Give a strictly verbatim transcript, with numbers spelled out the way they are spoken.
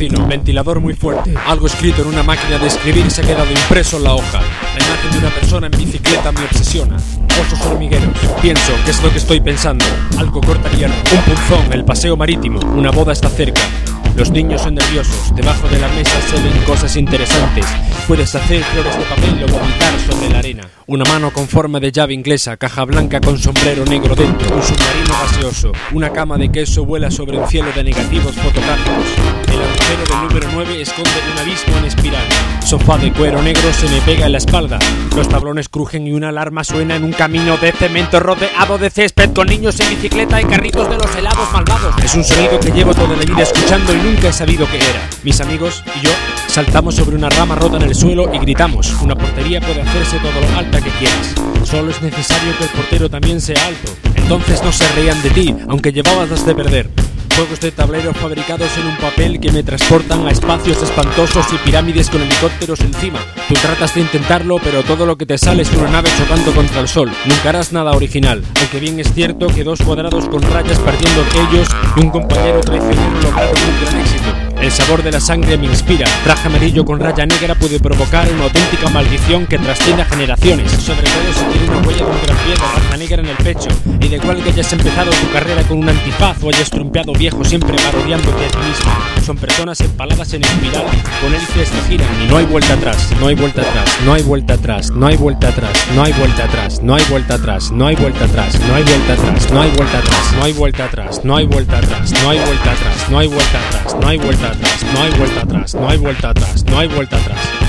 vecino, ventilador muy fuerte. Algo escrito en una máquina de escribir se ha quedado impreso en la hoja. La imagen de una persona en bicicleta me obsesiona. Osos hormigueros. Pienso, ¿qué es lo que estoy pensando? Algo corta hierro. Un punzón, el paseo marítimo. Una boda está cerca. Los niños son nerviosos. Debajo de la mesa se ven cosas interesantes. Puedes hacer flores de papel o vomitar sobre la arena. Una mano con forma de llave inglesa. Caja blanca con sombrero negro dentro. Un submarino gaseoso. Una cama de queso vuela sobre un cielo de negativos fotográficos. El agujero del número nueve esconde un abismo en espiral. Sofá de cuero negro se me pega en la espalda. Los tablones crujen y una alarma suena en un camino de cemento rodeado de césped, con niños en bicicleta y carritos de los helados malvados. Es un sonido que llevo toda la vida escuchando y nunca he sabido qué era. Mis amigos y yo saltamos sobre una rama rota en el suelo y gritamos. Una portería puede hacerse todo lo alta que quieras. Solo es necesario que el portero también sea alto. Entonces no se reían de ti, aunque llevabas las de perder. Juegos de tablero fabricados en un papel que me transportan a espacios espantosos y pirámides con helicópteros encima. Tú tratas de intentarlo, pero todo lo que te sale es una nave chocando contra el sol. Nunca harás nada original, aunque bien es cierto que dos cuadrados con rayas partiendo de ellos y un compañero traicionero lograron un gran éxito. El sabor de la sangre me inspira. Traje amarillo con raya negra puede provocar una auténtica maldición que trasciende a generaciones. Sobre todo si tiene una huella de un gran pie de raza negra en el pecho. Y da igual que hayas empezado tu carrera con un antifaz o hayas trumpeado viejo siempre parodiándote a ti mismo. Son personas empaladas en espiral, con hélices que giran y no hay vuelta atrás. No hay vuelta atrás, no hay vuelta atrás, no hay vuelta atrás, no hay vuelta atrás, no hay vuelta atrás, no hay vuelta atrás, no hay vuelta atrás, no hay vuelta atrás, no hay vuelta atrás, no hay vuelta atrás, no hay vuelta atrás, no hay vuelta atrás, no hay vuelta atrás, no hay vuelta atrás, no hay vuelta atrás, no hay vuelta atrás, no hay vuelta atrás.